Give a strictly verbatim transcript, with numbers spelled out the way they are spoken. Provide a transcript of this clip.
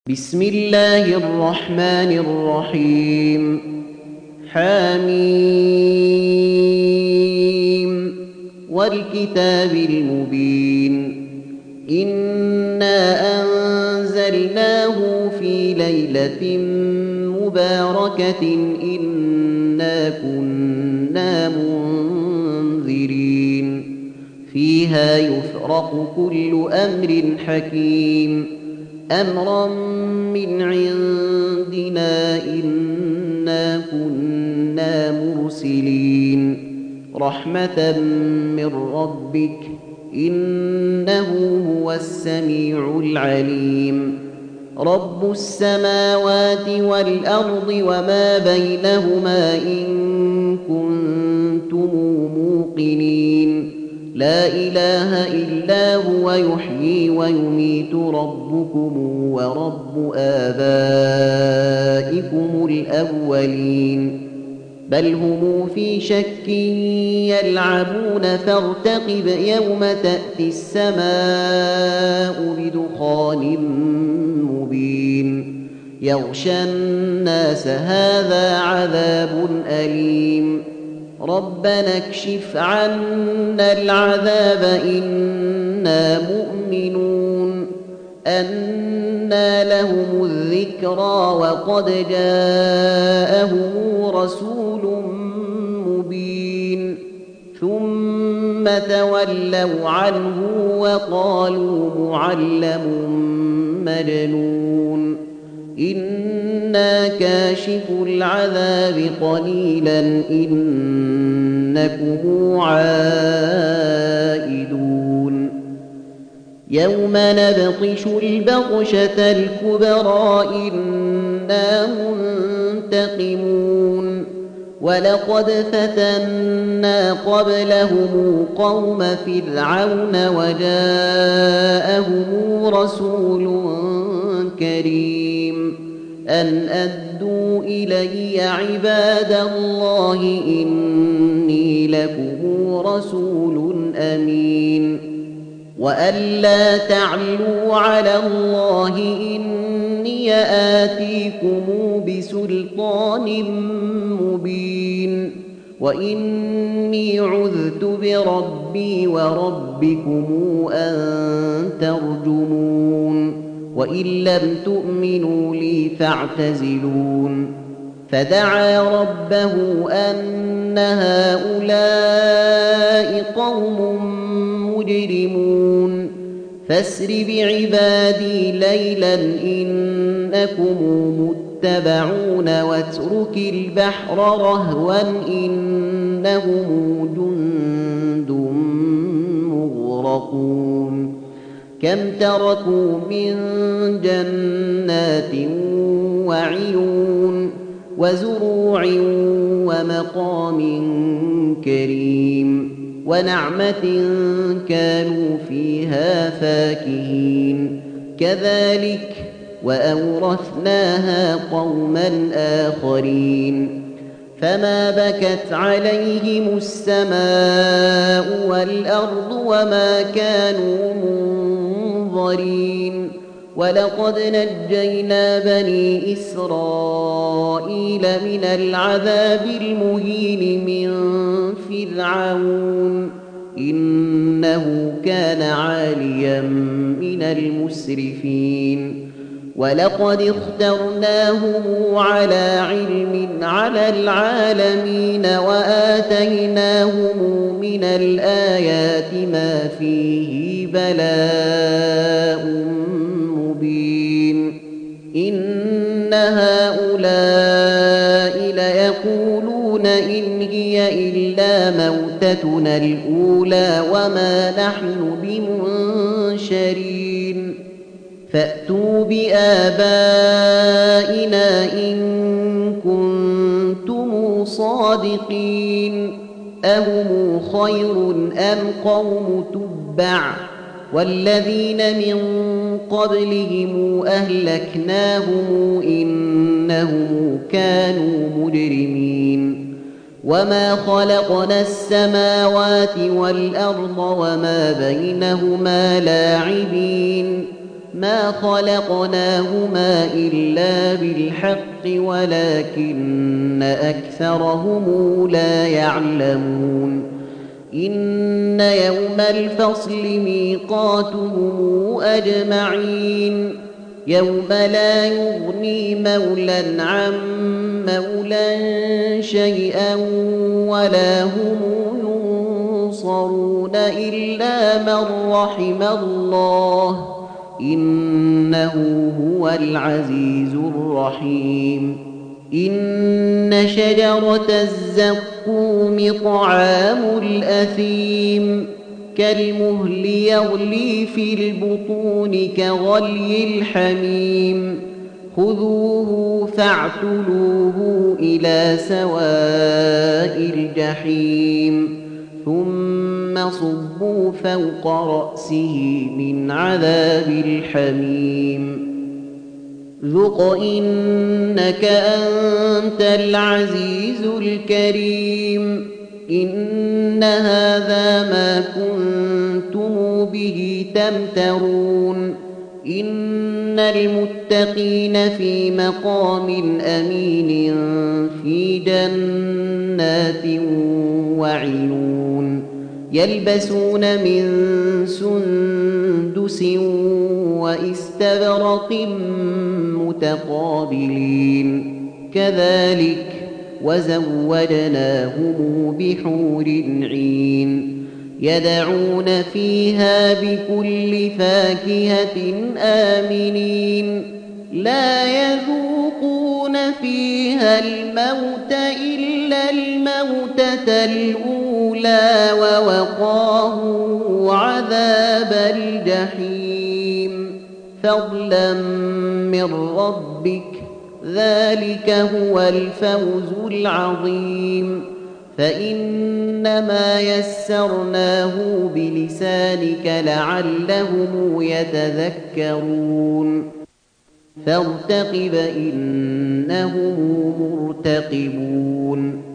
بسم الله الرحمن الرحيم حميم والكتاب المبين إنا أنزلناه في ليلة مباركة إنا كنا منذرين فيها يفرق كل أمر حكيم أمرا من عندنا إنا كنا مرسلين رحمة من ربك إنه هو السميع العليم رب السماوات والأرض وما بينهما إن كنتم موقنين لا إله إلا هو يحيي ويميت ربكم ورب آبائكم الأولين بل هم في شك يلعبون فارتقب يوم تأتي السماء بدخان مبين يغشى الناس هذا عذاب أليم ربنا اكشف عنا العذاب إنا مؤمنون أنى لهم الذكرى وقد جاءهم رسول مبين ثم تولوا عنه وقالوا معلم مجنون إنا كاشف العذاب قليلا إنكم عائدون يوم نبطش البطشة الكبرى إنا منتقمون ولقد فتنا قبلهم قوم فرعون وجاءهم رسول كريم أن أدوا إلي عباد الله إني لكم رسول أمين وأن لا تعلوا على الله إني آتيكم بسلطان مبين وإني عذت بربي وربكم أن ترجمون وإن لم تؤمنوا لي فاعتزلون فدعا ربه أن هؤلاء قوم مجرمون فاسر بعبادي ليلا إنكم متبعون واترك البحر رهوا إنهم جند مغرقون كم تركوا من جنات وعيون وزروع ومقام كريم ونعمة كانوا فيها فاكهين كذلك وأورثناها قوما آخرين فما بكت عليهم السماء والأرض وما كانوا منظرين ولقد نجينا بني إسرائيل من العذاب المهين من فرعون إنه كان عاليا من المسرفين ولقد اخترناهم على علم على العالمين وآتيناهم من الآيات ما فيه بلاء مبين إن هؤلاء ليقولون إن هي إلا موتتنا الأولى وما نحن بمنشرين فأتوا بآبائنا إن كنتم صادقين أهم خير أم قوم تبع والذين من قبلهم أهلكناهم إنهم كانوا مجرمين وما خلقنا السماوات والأرض وما بينهما لاعبين ما خلقناهما إلا بالحق ولكن أكثرهم لا يعلمون إن يوم الفصل ميقاتهم أجمعين يوم لا يغني مولى عن مولى شيئا ولا هم ينصرون إلا من رحم الله إنه هو العزيز الرحيم إن شجرة الزقوم طعام الأثيم كالمهل يغلي في البطون كغلي الحميم خذوه فاعتلوه إلى سواء الجحيم ثم صبوا فوق رأسه من عذاب الحميم ذق إنك أنت العزيز الكريم إن هذا ما كنتم به تمترون إن المتقين في مقام أمين في جنات وعيون يلبسون من سندس واستبرق متقابلين كذلك وزوجناهم بحور عين يدعون فيها بكل فاكهة آمنين لا يذوقون فيها الموت إلا الموتة الأولى ووقاهم عذاب الجحيم فضلا من ربك ذلك هو الفوز العظيم فإنما يسرناه بلسانك لعلهم يتذكرون فارتقب إنهم مرتقبون